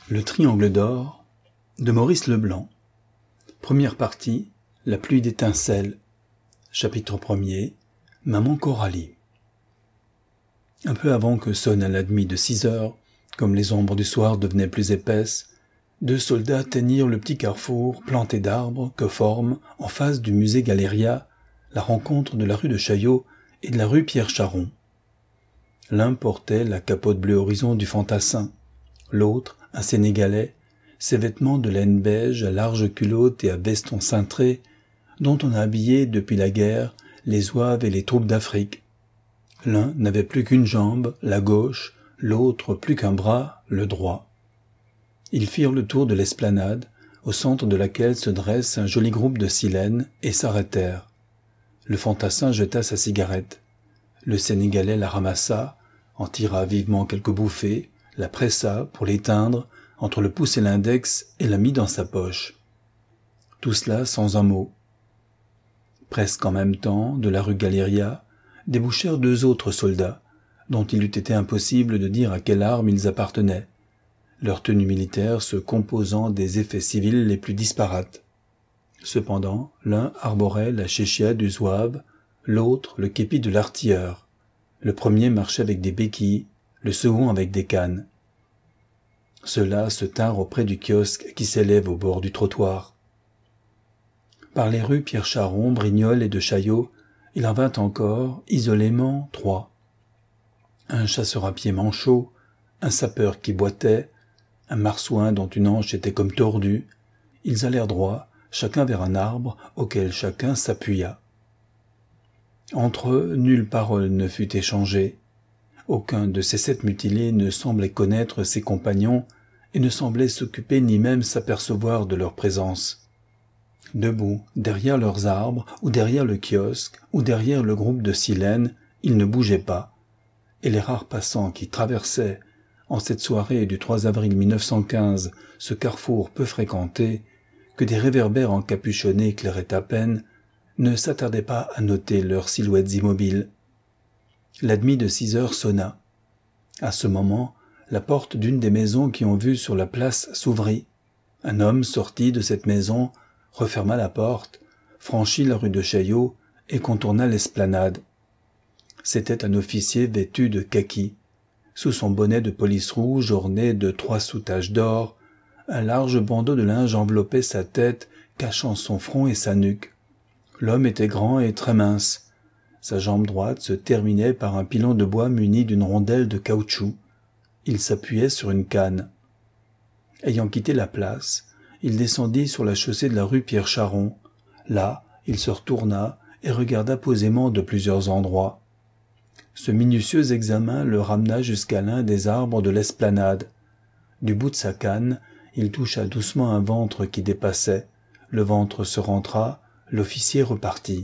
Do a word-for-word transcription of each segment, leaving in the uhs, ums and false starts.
Le triangle d'or de Maurice Leblanc. Première partie, la pluie d'étincelles. Chapitre premier, Maman Coralie. Un peu avant que sonne à la demie de six heures, comme les ombres du soir devenaient plus épaisses, deux soldats atteignirent le petit carrefour planté d'arbres que forme, en face du musée Galéria, la rencontre de la rue de Chaillot et de la rue Pierre-Charon. L'un portait la capote bleu horizon du fantassin, l'autre, un Sénégalais, ses vêtements de laine beige à larges culottes et à veston cintré, dont on a habillé depuis la guerre les zouaves et les troupes d'Afrique. L'un n'avait plus qu'une jambe, la gauche, l'autre plus qu'un bras, le droit. Ils firent le tour de l'esplanade, au centre de laquelle se dresse un joli groupe de silènes, et s'arrêtèrent. Le fantassin jeta sa cigarette. Le Sénégalais la ramassa, en tira vivement quelques bouffées, la pressa pour l'éteindre entre le pouce et l'index et la mit dans sa poche. Tout cela sans un mot. Presque en même temps, de la rue Galéria, débouchèrent deux autres soldats, dont il eût été impossible de dire à quelle arme ils appartenaient, leur tenue militaire se composant des effets civils les plus disparates. Cependant, l'un arborait la chéchia du zouave, l'autre le képi de l'artilleur. Le premier marchait avec des béquilles, le second avec des cannes. Ceux-là se tinrent auprès du kiosque qui s'élève au bord du trottoir. Par les rues Pierre-Charon, Brignoles et de Chaillot, il en vint encore, isolément, trois. Un chasseur à pied manchot, un sapeur qui boitait, un marsouin dont une hanche était comme tordue. Ils allèrent droit, chacun vers un arbre auquel chacun s'appuya. Entre eux, nulle parole ne fut échangée. Aucun de ces sept mutilés ne semblait connaître ses compagnons et ne semblait s'occuper ni même s'apercevoir de leur présence. Debout, derrière leurs arbres, ou derrière le kiosque, ou derrière le groupe de silènes, ils ne bougeaient pas, et les rares passants qui traversaient, en cette soirée du trois avril mille neuf cent quinze, ce carrefour peu fréquenté, que des réverbères encapuchonnés éclairaient à peine, ne s'attardaient pas à noter leurs silhouettes immobiles. La demie de six heures sonna. À ce moment, la porte d'une des maisons qui ont vue sur la place s'ouvrit. Un homme sortit de cette maison, referma la porte, franchit la rue de Chaillot et contourna l'esplanade. C'était un officier vêtu de kaki. Sous son bonnet de police rouge orné de trois soutages d'or, un large bandeau de linge enveloppait sa tête, cachant son front et sa nuque. L'homme était grand et très mince. Sa jambe droite se terminait par un pilon de bois muni d'une rondelle de caoutchouc. Il s'appuyait sur une canne. Ayant quitté la place, il descendit sur la chaussée de la rue Pierre-Charon. Là, il se retourna et regarda posément de plusieurs endroits. Ce minutieux examen le ramena jusqu'à l'un des arbres de l'esplanade. Du bout de sa canne, il toucha doucement un ventre qui dépassait. Le ventre se rentra, l'officier repartit.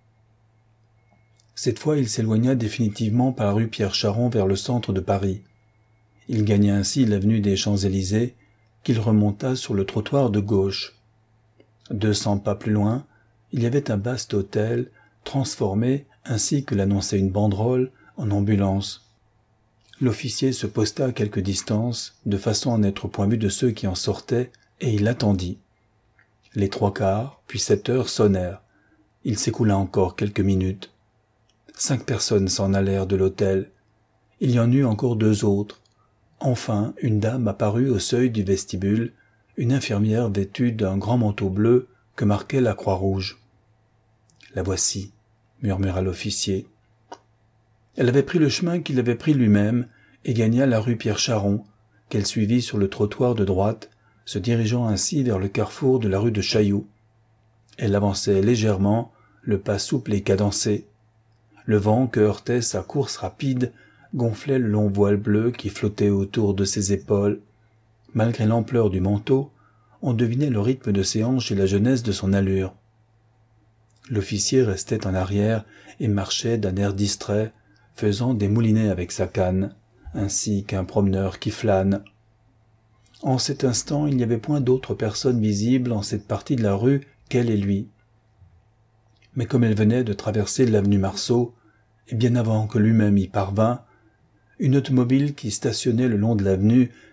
Cette fois, il s'éloigna définitivement par la rue Pierre-Charon vers le centre de Paris. Il gagna ainsi l'avenue des Champs-Élysées, qu'il remonta sur le trottoir de gauche. Deux cents pas plus loin, il y avait un vaste hôtel, transformé, ainsi que l'annonçait une banderole, en ambulance. L'officier se posta à quelque distance, de façon à n'être point vu de ceux qui en sortaient, et il attendit. Les trois quarts, puis sept heures sonnèrent. Il s'écoula encore quelques minutes. Cinq personnes s'en allèrent de l'hôtel. Il y en eut encore deux autres. Enfin, une dame apparut au seuil du vestibule, une infirmière vêtue d'un grand manteau bleu que marquait la Croix-Rouge. « La voici », murmura l'officier. Elle avait pris le chemin qu'il avait pris lui-même et gagna la rue Pierre-Charon, qu'elle suivit sur le trottoir de droite, se dirigeant ainsi vers le carrefour de la rue de Chaillot. Elle avançait légèrement, le pas souple et cadencé. Le vent que heurtait sa course rapide gonflait le long voile bleu qui flottait autour de ses épaules. Malgré l'ampleur du manteau, on devinait le rythme de ses hanches et la jeunesse de son allure. L'officier restait en arrière et marchait d'un air distrait, faisant des moulinets avec sa canne, ainsi qu'un promeneur qui flâne. En cet instant, il n'y avait point d'autres personnes visibles en cette partie de la rue qu'elle et lui. Mais comme elle venait de traverser l'avenue Marceau, et bien avant que lui-même y parvint, une automobile qui stationnait le long de l'avenue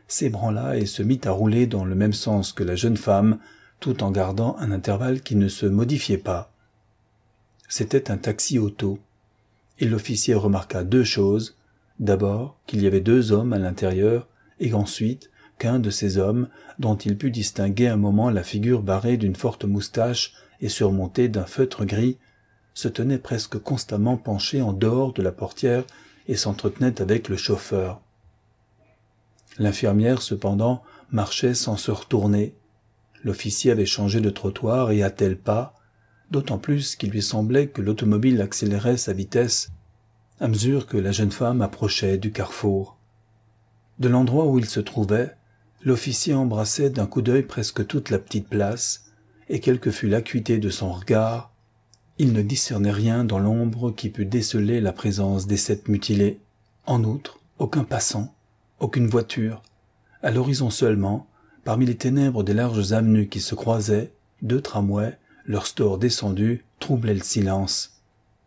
s'ébranla et se mit à rouler dans le même sens que la jeune femme, tout en gardant un intervalle qui ne se modifiait pas. C'était un taxi-auto, et l'officier remarqua deux choses. D'abord, qu'il y avait deux hommes à l'intérieur, et ensuite qu'un de ces hommes, dont il put distinguer un moment la figure barrée d'une forte moustache et surmontée d'un feutre gris, se tenait presque constamment penché en dehors de la portière et s'entretenait avec le chauffeur. L'infirmière, cependant, marchait sans se retourner. L'officier avait changé de trottoir et hâtait le pas, d'autant plus qu'il lui semblait que l'automobile accélérait sa vitesse à mesure que la jeune femme approchait du carrefour. De l'endroit où il se trouvait, l'officier embrassait d'un coup d'œil presque toute la petite place, et quelle que fût l'acuité de son regard, il ne discernait rien dans l'ombre qui pût déceler la présence des sept mutilés. En outre, aucun passant, aucune voiture. À l'horizon seulement, parmi les ténèbres des larges avenues qui se croisaient, deux tramways, leur store descendu, troublaient le silence.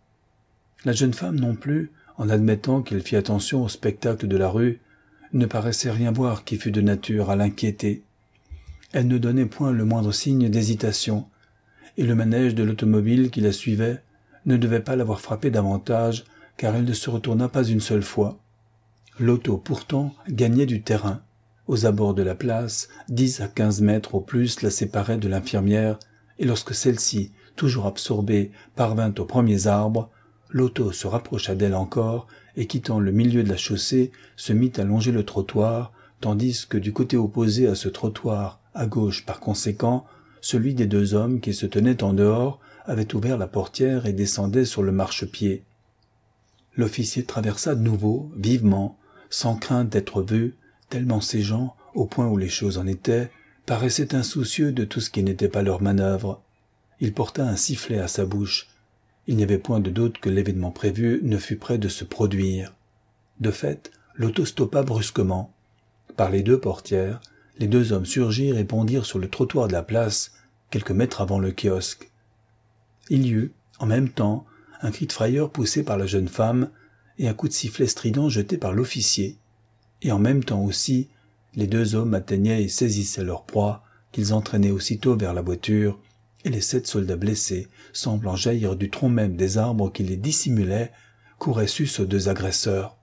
La jeune femme non plus, en admettant qu'elle fît attention au spectacle de la rue, ne paraissait rien voir qui fût de nature à l'inquiéter. Elle ne donnait point le moindre signe d'hésitation, et le manège de l'automobile qui la suivait ne devait pas l'avoir frappée davantage, car elle ne se retourna pas une seule fois. L'auto, pourtant, gagnait du terrain. Aux abords de la place, dix à quinze mètres au plus la séparaient de l'infirmière, et lorsque celle-ci, toujours absorbée, parvint aux premiers arbres, l'auto se rapprocha d'elle encore, et quittant le milieu de la chaussée, se mit à longer le trottoir, tandis que du côté opposé à ce trottoir, à gauche par conséquent, celui des deux hommes qui se tenaient en dehors avait ouvert la portière et descendait sur le marchepied. L'officier traversa de nouveau, vivement, sans crainte d'être vu, tellement ces gens, au point où les choses en étaient, paraissaient insoucieux de tout ce qui n'était pas leur manœuvre. Il porta un sifflet à sa bouche. Il n'y avait point de doute que l'événement prévu ne fût près de se produire. De fait, l'auto stoppa brusquement. Par les deux portières, les deux hommes surgirent et bondirent sur le trottoir de la place, quelques mètres avant le kiosque. Il y eut, en même temps, un cri de frayeur poussé par la jeune femme et un coup de sifflet strident jeté par l'officier. Et en même temps aussi, les deux hommes atteignaient et saisissaient leur proie, qu'ils entraînaient aussitôt vers la voiture, et les sept soldats blessés, semblant jaillir du tronc même des arbres qui les dissimulaient, couraient sus aux deux agresseurs.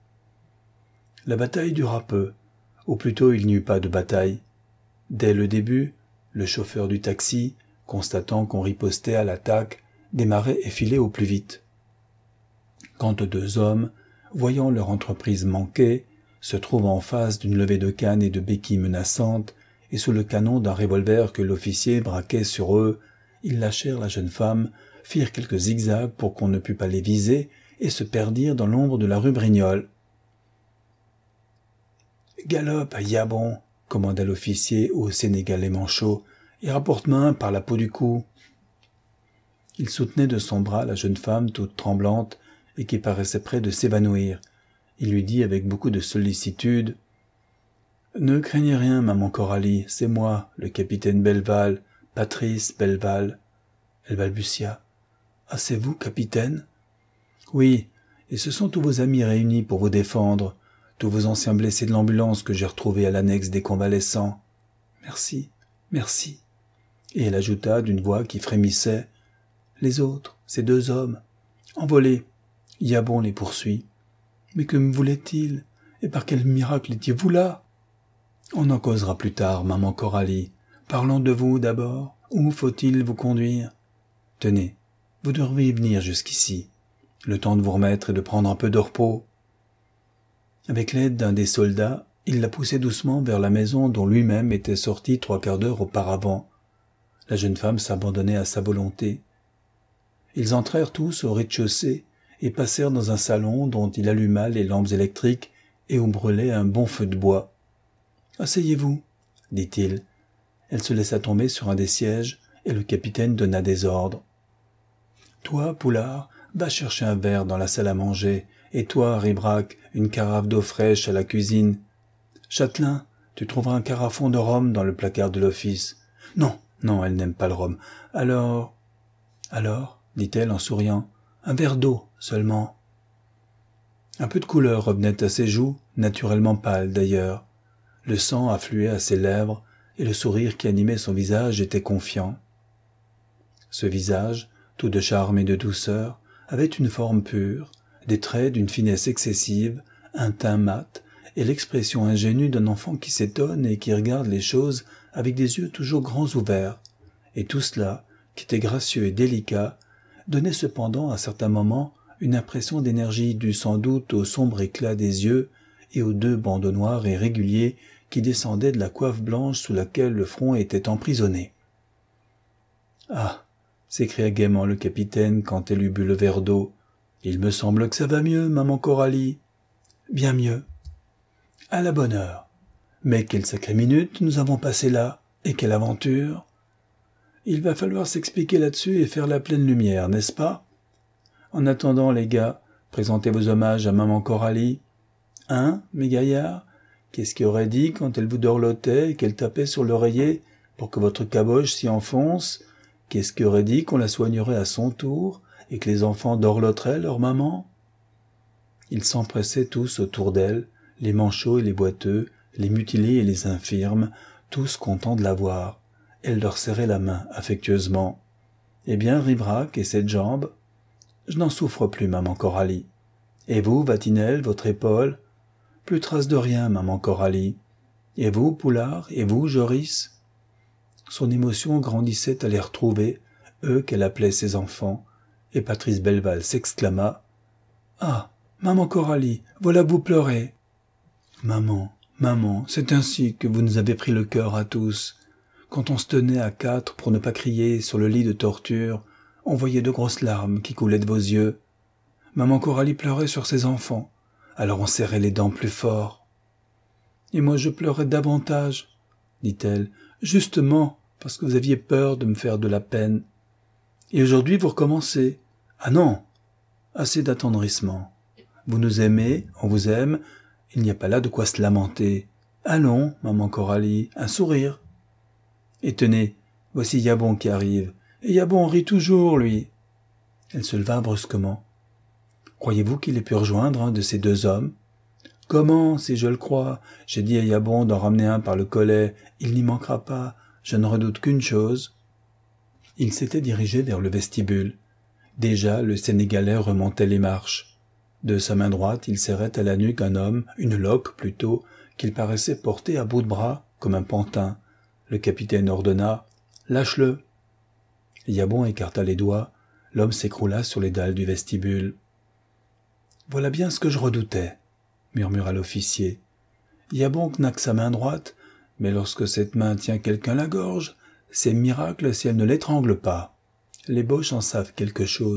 La bataille dura peu, ou plutôt il n'y eut pas de bataille. Dès le début, le chauffeur du taxi, constatant qu'on ripostait à l'attaque, démarrait et filait au plus vite. Quant aux deux hommes, voyant leur entreprise manquer, se trouvant en face d'une levée de cannes et de béquilles menaçantes, et sous le canon d'un revolver que l'officier braquait sur eux, ils lâchèrent la jeune femme, firent quelques zigzags pour qu'on ne pût pas les viser, et se perdirent dans l'ombre de la rue Brignol. « Galope, Yabon !» commanda l'officier au Sénégalais manchot, « et rapporte-moi un par la peau du cou. » Il soutenait de son bras la jeune femme toute tremblante et qui paraissait près de s'évanouir. Il lui dit avec beaucoup de sollicitude « Ne craignez rien, maman Coralie, c'est moi, le capitaine Belval, Patrice Belval. » Elle balbutia. « Ah, c'est vous, capitaine ?»« Oui, et ce sont tous vos amis réunis pour vous défendre, tous vos anciens blessés de l'ambulance que j'ai retrouvés à l'annexe des convalescents. Merci, merci. » Et elle ajouta d'une voix qui frémissait « Les autres, ces deux hommes, envolés, Yabon les poursuit. Mais que me voulait-il? Et par quel miracle étiez-vous là? » « On en causera plus tard, maman Coralie. Parlons de vous d'abord. Où faut-il vous conduire? Tenez, vous devriez venir jusqu'ici. Le temps de vous remettre et de prendre un peu de repos. » Avec l'aide d'un des soldats, il la poussait doucement vers la maison dont lui-même était sorti trois quarts d'heure auparavant. La jeune femme s'abandonnait à sa volonté. Ils entrèrent tous au rez-de-chaussée et passèrent dans un salon dont il alluma les lampes électriques et où brûlait un bon feu de bois. « Asseyez-vous, » dit-il. Elle se laissa tomber sur un des sièges et le capitaine donna des ordres. « Toi, Poulard, va chercher un verre dans la salle à manger, et toi, Ribrac, une carafe d'eau fraîche à la cuisine. Châtelain, tu trouveras un carafon de rhum dans le placard de l'office. Non, non, elle n'aime pas le rhum. Alors... » « Alors, dit-elle en souriant, un verre d'eau seulement. » Un peu de couleur revenait à ses joues, naturellement pâles d'ailleurs. Le sang affluait à ses lèvres et le sourire qui animait son visage était confiant. Ce visage, tout de charme et de douceur, avait une forme pure, des traits d'une finesse excessive, un teint mat et l'expression ingénue d'un enfant qui s'étonne et qui regarde les choses avec des yeux toujours grands ouverts. Et tout cela, qui était gracieux et délicat, donnait cependant à certains moments une impression d'énergie due sans doute au sombre éclat des yeux et aux deux bandeaux noirs et réguliers qui descendaient de la coiffe blanche sous laquelle le front était emprisonné. « Ah !» s'écria gaiement le capitaine quand elle eut bu le verre d'eau. « Il me semble que ça va mieux, maman Coralie. »« Bien mieux. »« À la bonne heure. Mais quelle sacrée minute nous avons passée là, et quelle aventure !»« Il va falloir s'expliquer là-dessus et faire la pleine lumière, n'est-ce pas ? En attendant, les gars, présentez vos hommages à maman Coralie. Hein, mes gaillards ? Qu'est-ce qui aurait dit quand elle vous dorlotait et qu'elle tapait sur l'oreiller pour que votre caboche s'y enfonce ? Qu'est-ce qui aurait dit qu'on la soignerait à son tour et que les enfants dorloteraient leur maman ? Ils s'empressaient tous autour d'elle, les manchots et les boiteux, les mutilés et les infirmes, tous contents de la voir. Elle leur serrait la main affectueusement. « Eh bien, Riverac et cette jambe ? Je n'en souffre plus, maman Coralie. Et vous, Vatinelle, votre épaule ? Plus trace de rien, maman Coralie. Et vous, Poulard ? Et vous, Joris ? » Son émotion grandissait à les retrouver, eux qu'elle appelait ses enfants, et Patrice Belleval s'exclama « Ah, maman Coralie, voilà vous pleurez !»« Maman, maman, c'est ainsi que vous nous avez pris le cœur à tous. Quand on se tenait à quatre pour ne pas crier sur le lit de torture, on voyait de grosses larmes qui coulaient de vos yeux. Maman Coralie pleurait sur ses enfants, alors on serrait les dents plus fort. Et moi je pleurais davantage, dit-elle, justement parce que vous aviez peur de me faire de la peine. Et aujourd'hui vous recommencez. Ah non, assez d'attendrissement. Vous nous aimez, on vous aime, il n'y a pas là de quoi se lamenter. Allons, maman Coralie, un sourire. Et tenez, voici Yabon qui arrive. Et Yabon rit toujours, lui. Elle se leva brusquement. Croyez-vous qu'il ait pu rejoindre un de ces deux hommes ? Comment, si je le crois ? J'ai dit à Yabon d'en ramener un par le collet. Il n'y manquera pas. Je ne redoute qu'une chose. Il s'était dirigé vers le vestibule. Déjà, le Sénégalais remontait les marches. De sa main droite, il serrait à la nuque un homme, une loque plutôt, qu'il paraissait porter à bout de bras, comme un pantin. Le capitaine ordonna « Lâche-le !» Yabon écarta les doigts. L'homme s'écroula sur les dalles du vestibule. « Voilà bien ce que je redoutais !» murmura l'officier. « Yabon n'a que sa main droite, mais lorsque cette main tient quelqu'un la gorge, c'est miracle si elle ne l'étrangle pas. Les Boches en savent quelque chose. »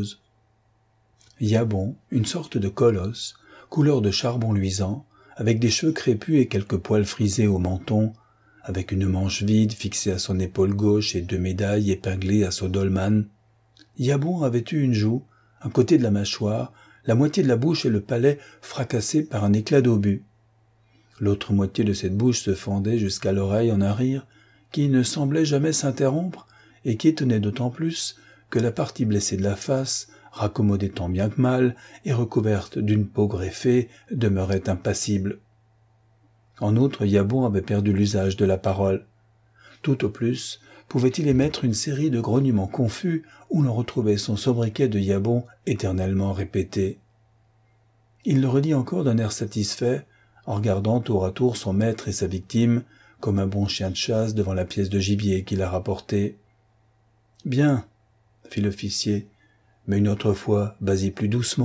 Yabon, une sorte de colosse, couleur de charbon luisant, avec des cheveux crépus et quelques poils frisés au menton, avec une manche vide fixée à son épaule gauche et deux médailles épinglées à son dolman. Yabon avait eu une joue, un côté de la mâchoire, la moitié de la bouche et le palais fracassés par un éclat d'obus. L'autre moitié de cette bouche se fendait jusqu'à l'oreille en un rire qui ne semblait jamais s'interrompre et qui étonnait d'autant plus que la partie blessée de la face, raccommodée tant bien que mal et recouverte d'une peau greffée, demeurait impassible. En outre, Yabon avait perdu l'usage de la parole. Tout au plus, pouvait-il émettre une série de grognements confus où l'on retrouvait son sobriquet de Yabon éternellement répété. Il le redit encore d'un air satisfait, en regardant tour à tour son maître et sa victime, comme un bon chien de chasse devant la pièce de gibier qu'il a rapportée. « Bien, » fit l'officier, « mais une autre fois, vas-y plus doucement. »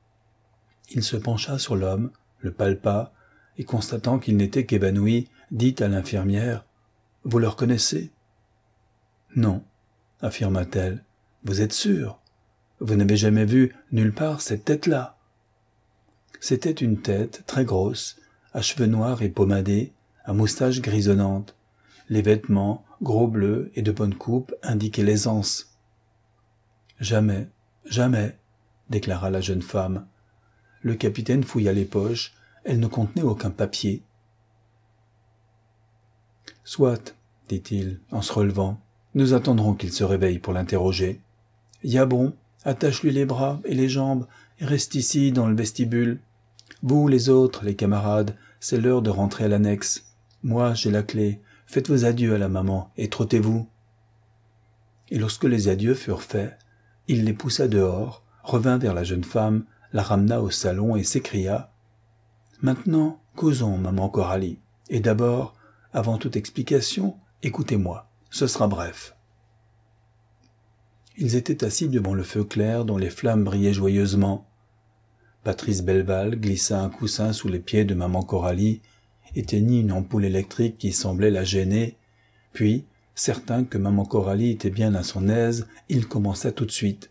Il se pencha sur l'homme, le palpa, et constatant qu'il n'était qu'évanoui, dit à l'infirmière « Vous le reconnaissez ?»« Non, » affirma-t-elle. « Vous êtes sûr ? Vous n'avez jamais vu nulle part cette tête-là ?» C'était une tête très grosse, à cheveux noirs et pommadés, à moustache grisonnante. Les vêtements, gros bleus et de bonne coupe, indiquaient l'aisance. « Jamais, jamais, » déclara la jeune femme. Le capitaine fouilla les poches. Elle ne contenait aucun papier. « Soit, » dit-il, en se relevant, « nous attendrons qu'il se réveille pour l'interroger. Yabon, attache-lui les bras et les jambes et reste ici dans le vestibule. Vous, les autres, les camarades, c'est l'heure de rentrer à l'annexe. Moi, j'ai la clé. Faites vos adieux à la maman et trottez-vous. » Et lorsque les adieux furent faits, il les poussa dehors, revint vers la jeune femme, la ramena au salon et s'écria « Maintenant, causons, maman Coralie. Et d'abord, avant toute explication, écoutez-moi, ce sera bref. » Ils étaient assis devant le feu clair dont les flammes brillaient joyeusement. Patrice Belval glissa un coussin sous les pieds de maman Coralie, éteignit une ampoule électrique qui semblait la gêner, puis, certain que maman Coralie était bien à son aise, il commença tout de suite.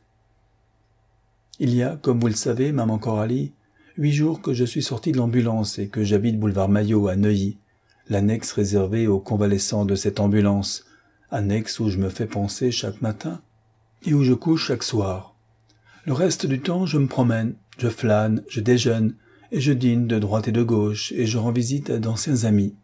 « Il y a, comme vous le savez, maman Coralie, huit jours que je suis sorti de l'ambulance et que j'habite boulevard Maillot à Neuilly, l'annexe réservée aux convalescents de cette ambulance, annexe où je me fais panser chaque matin et où je couche chaque soir. Le reste du temps, je me promène, je flâne, je déjeune, et je dîne de droite et de gauche, et je rends visite à d'anciens amis.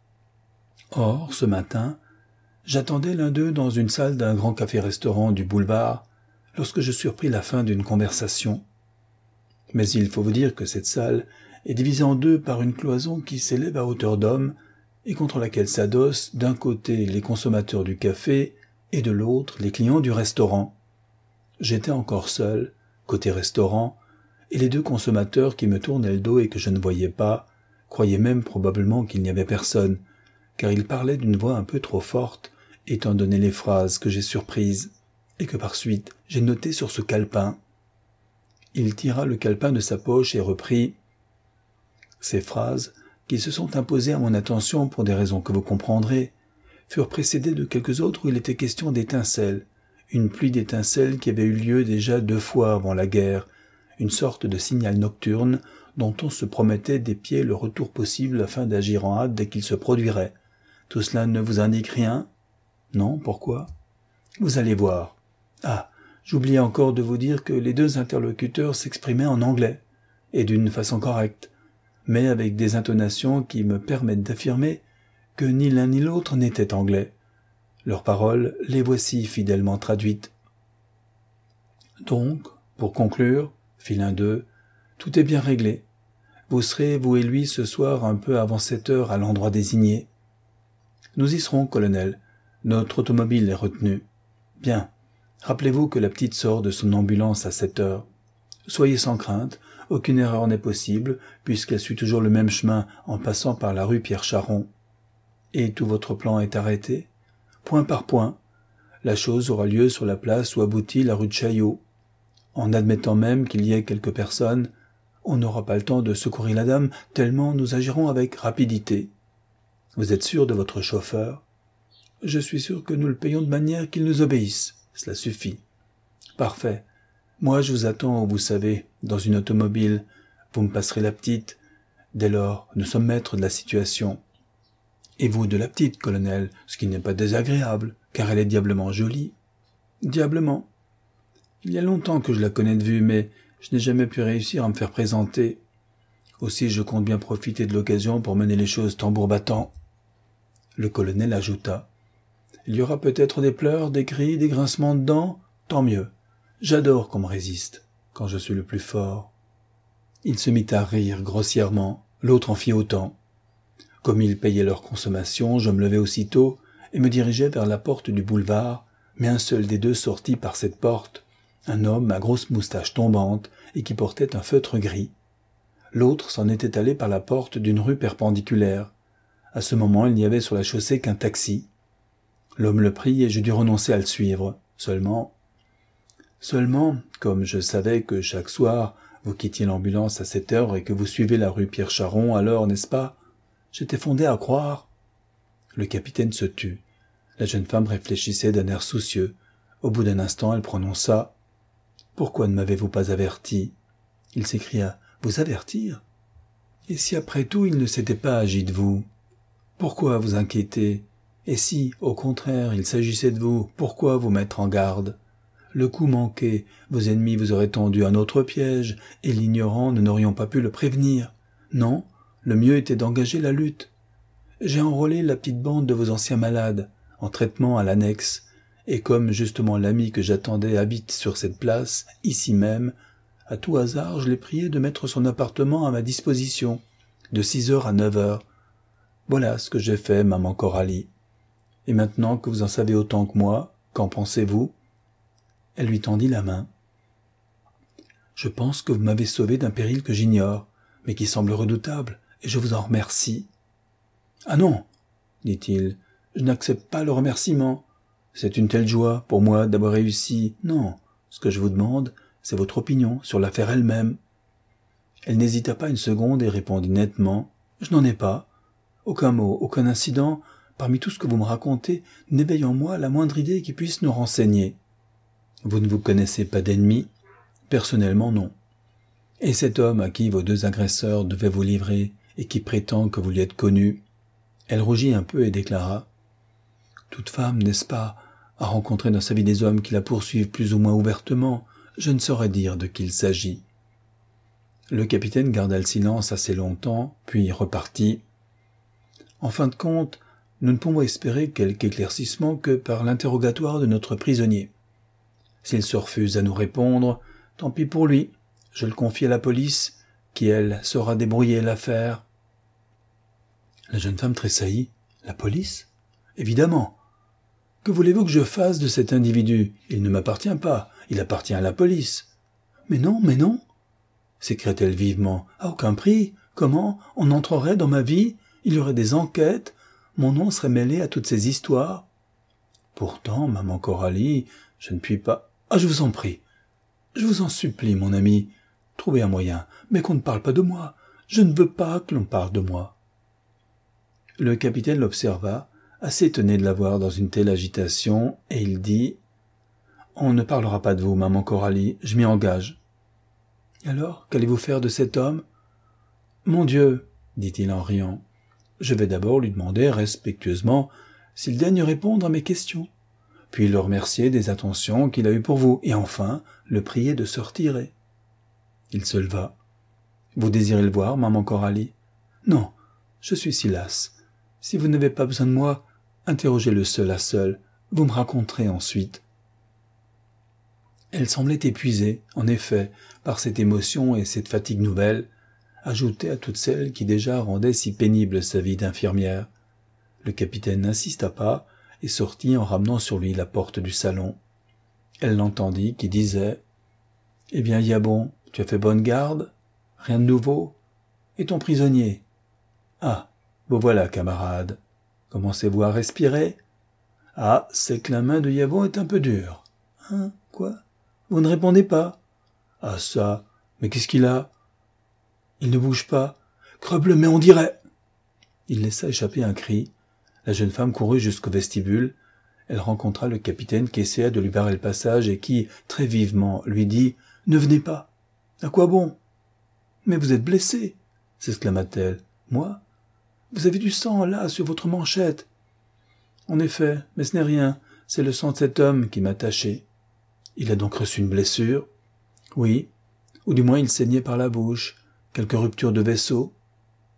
Or, ce matin, j'attendais l'un d'eux dans une salle d'un grand café-restaurant du boulevard, lorsque je surpris la fin d'une conversation. Mais il faut vous dire que cette salle est divisée en deux par une cloison qui s'élève à hauteur d'homme, et contre laquelle s'adossent d'un côté les consommateurs du café, et de l'autre les clients du restaurant. J'étais encore seul, côté restaurant, et les deux consommateurs qui me tournaient le dos et que je ne voyais pas, croyaient même probablement qu'il n'y avait personne, car ils parlaient d'une voix un peu trop forte, étant donné les phrases que j'ai surprises, et que par suite j'ai notées sur ce calepin. Il tira le calepin de sa poche et reprit. Ces phrases, qui se sont imposées à mon attention pour des raisons que vous comprendrez, furent précédées de quelques autres où il était question d'étincelles, une pluie d'étincelles qui avait eu lieu déjà deux fois avant la guerre, une sorte de signal nocturne dont on se promettait d'épier le retour possible afin d'agir en hâte dès qu'il se produirait. Tout cela ne vous indique rien? Non, pourquoi? Vous allez voir. Ah, j'oubliais encore de vous dire que les deux interlocuteurs s'exprimaient en anglais, et d'une façon correcte, mais avec des intonations qui me permettent d'affirmer que ni l'un ni l'autre n'était anglais. Leurs paroles, les voici fidèlement traduites. Donc, pour conclure, fit l'un d'eux, tout est bien réglé. Vous serez, vous et lui, ce soir un peu avant sept heures à l'endroit désigné. Nous y serons, colonel. Notre automobile est retenue. Bien. Rappelez-vous que la petite sort de son ambulance à sept heures. Soyez sans crainte, aucune erreur n'est possible, puisqu'elle suit toujours le même chemin en passant par la rue Pierre-Charon. Et tout votre plan est arrêté? Point par point. La chose aura lieu sur la place où aboutit la rue de Chaillot. En admettant même qu'il y ait quelques personnes, on n'aura pas le temps de secourir la dame, tellement nous agirons avec rapidité. Vous êtes sûr de votre chauffeur? Je suis sûr que nous le payons de manière qu'il nous obéisse. Cela suffit. Parfait. Moi, je vous attends, vous savez, dans une automobile. Vous me passerez la petite. Dès lors, nous sommes maîtres de la situation. Et vous de la petite, colonel, ce qui n'est pas désagréable, car elle est diablement jolie. Diablement. Il y a longtemps que je la connais de vue, mais je n'ai jamais pu réussir à me faire présenter. Aussi, je compte bien profiter de l'occasion pour mener les choses tambour battant. Le colonel ajouta. Il y aura peut-être des pleurs, des cris, des grincements de dents, tant mieux. J'adore qu'on me résiste, quand je suis le plus fort. Il se mit à rire grossièrement, l'autre en fit autant. Comme ils payaient leur consommation, je me levai aussitôt et me dirigeai vers la porte du boulevard, mais un seul des deux sortit par cette porte, un homme à grosse moustache tombante et qui portait un feutre gris. L'autre s'en était allé par la porte d'une rue perpendiculaire. À ce moment, il n'y avait sur la chaussée qu'un taxi. L'homme le prit et je dus renoncer à le suivre. Seulement, seulement, comme je savais que chaque soir vous quittiez l'ambulance à sept heures et que vous suivez la rue Pierre-Charon, alors, n'est-ce pas? J'étais fondé à croire. Le capitaine se tut. La jeune femme réfléchissait d'un air soucieux. Au bout d'un instant, elle prononça. « Pourquoi ne m'avez-vous pas averti ?» Il s'écria. « Vous avertir ? Et si après tout il ne s'était pas agi de vous? Pourquoi vous inquiéter? Et si, au contraire, il s'agissait de vous, pourquoi vous mettre en garde? Le coup manqué, vos ennemis vous auraient tendu un autre piège, et l'ignorant, nous n'aurions pas pu le prévenir. Non, le mieux était d'engager la lutte. J'ai enrôlé la petite bande de vos anciens malades, en traitement à l'annexe, et comme justement l'ami que j'attendais habite sur cette place, ici même, à tout hasard, je l'ai prié de mettre son appartement à ma disposition, de six heures à neuf heures. Voilà ce que j'ai fait, maman Coralie. Et maintenant que vous en savez autant que moi, qu'en pensez-vous » Elle lui tendit la main. « Je pense que vous m'avez sauvé d'un péril que j'ignore, mais qui semble redoutable, et je vous en remercie. »« Ah non, dit-il, je n'accepte pas le remerciement. C'est une telle joie pour moi d'avoir réussi. Non, ce que je vous demande, c'est votre opinion sur l'affaire elle-même. » Elle n'hésita pas une seconde et répondit nettement. « Je n'en ai pas. Aucun mot, aucun incident, parmi tout ce que vous me racontez, n'éveille en moi la moindre idée qui puisse nous renseigner. Vous ne vous connaissez pas d'ennemis ? Personnellement, non. Et cet homme à qui vos deux agresseurs devaient vous livrer et qui prétend que vous lui êtes connu ?» Elle rougit un peu et déclara. « Toute femme, n'est-ce pas, a rencontré dans sa vie des hommes qui la poursuivent plus ou moins ouvertement. Je ne saurais dire de qui il s'agit. » Le capitaine garda le silence assez longtemps, puis repartit. « En fin de compte, nous ne pouvons espérer quelque éclaircissement que par l'interrogatoire de notre prisonnier. S'il se refuse à nous répondre, tant pis pour lui. Je le confie à la police, qui, elle, saura débrouiller l'affaire. » La jeune femme tressaillit. « La police ? Évidemment. Que voulez-vous que je fasse de cet individu ? Il ne m'appartient pas, il appartient à la police. »« Mais non, mais non !» s'écria-t-elle vivement. « À aucun prix. Comment ? On entrerait dans ma vie ? Il y aurait des enquêtes. Mon nom serait mêlé à toutes ces histoires. » « Pourtant, maman Coralie, je ne puis pas... »« Ah, je vous en prie. Je vous en supplie, mon ami. Trouvez un moyen, mais qu'on ne parle pas de moi. Je ne veux pas que l'on parle de moi. » Le capitaine l'observa, assez étonné de la voir dans une telle agitation, et il dit « On ne parlera pas de vous, maman Coralie, je m'y engage. »« Alors, qu'allez-vous faire de cet homme ?»« Mon Dieu, dit-il en riant, je vais d'abord lui demander respectueusement s'il daigne répondre à mes questions, puis le remercier des attentions qu'il a eues pour vous, et enfin le prier de se retirer. » Il se leva. « Vous désirez le voir, maman Coralie ? » ?»« Non, je suis si lasse. Si vous n'avez pas besoin de moi, interrogez-le seul à seul. Vous me raconterez ensuite. » Elle semblait épuisée, en effet, par cette émotion et cette fatigue nouvelle, ajoutée à toutes celles qui déjà rendaient si pénible sa vie d'infirmière. Le capitaine n'insista pas et sortit en ramenant sur lui la porte du salon. Elle l'entendit qui disait « Eh bien, Yabon, tu as fait bonne garde ? Rien de nouveau ? Et ton prisonnier ? Ah, vous voilà, camarade. Commencez-vous à respirer ? Ah, c'est que la main de Yabon est un peu dure. Hein, quoi ? Vous ne répondez pas ? Ah ça, mais qu'est-ce qu'il a ? Il ne bouge pas. Creble, mais on dirait... Il laissa échapper un cri. La jeune femme courut jusqu'au vestibule. Elle rencontra le capitaine qui essaya de lui barrer le passage et qui, très vivement, lui dit « Ne venez pas. À quoi bon ? Mais vous êtes blessé, s'exclama-t-elle. Moi ? Vous avez du sang, là, sur votre manchette. En effet, mais ce n'est rien. C'est le sang de cet homme qui m'a taché. Il a donc reçu une blessure ? Oui, ou du moins il saignait par la bouche. Quelque rupture de vaisseau. Comment ?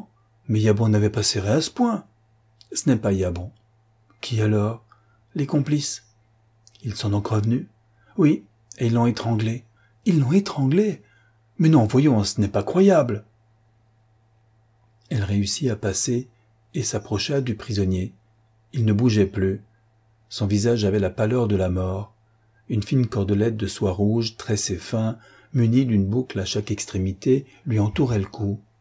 Mais Yabon n'avait pas serré à ce point. Ce n'est pas Yabon. Qui alors ? Les complices. Ils sont donc revenus ? Oui, et ils l'ont étranglé. Ils l'ont étranglé ? Mais non, voyons, ce n'est pas croyable. Elle réussit à passer et s'approcha du prisonnier. Il ne bougeait plus. Son visage avait la pâleur de la mort. Une fine cordelette de soie rouge, tressée fin, munie d'une boucle à chaque extrémité, lui entourait le cou.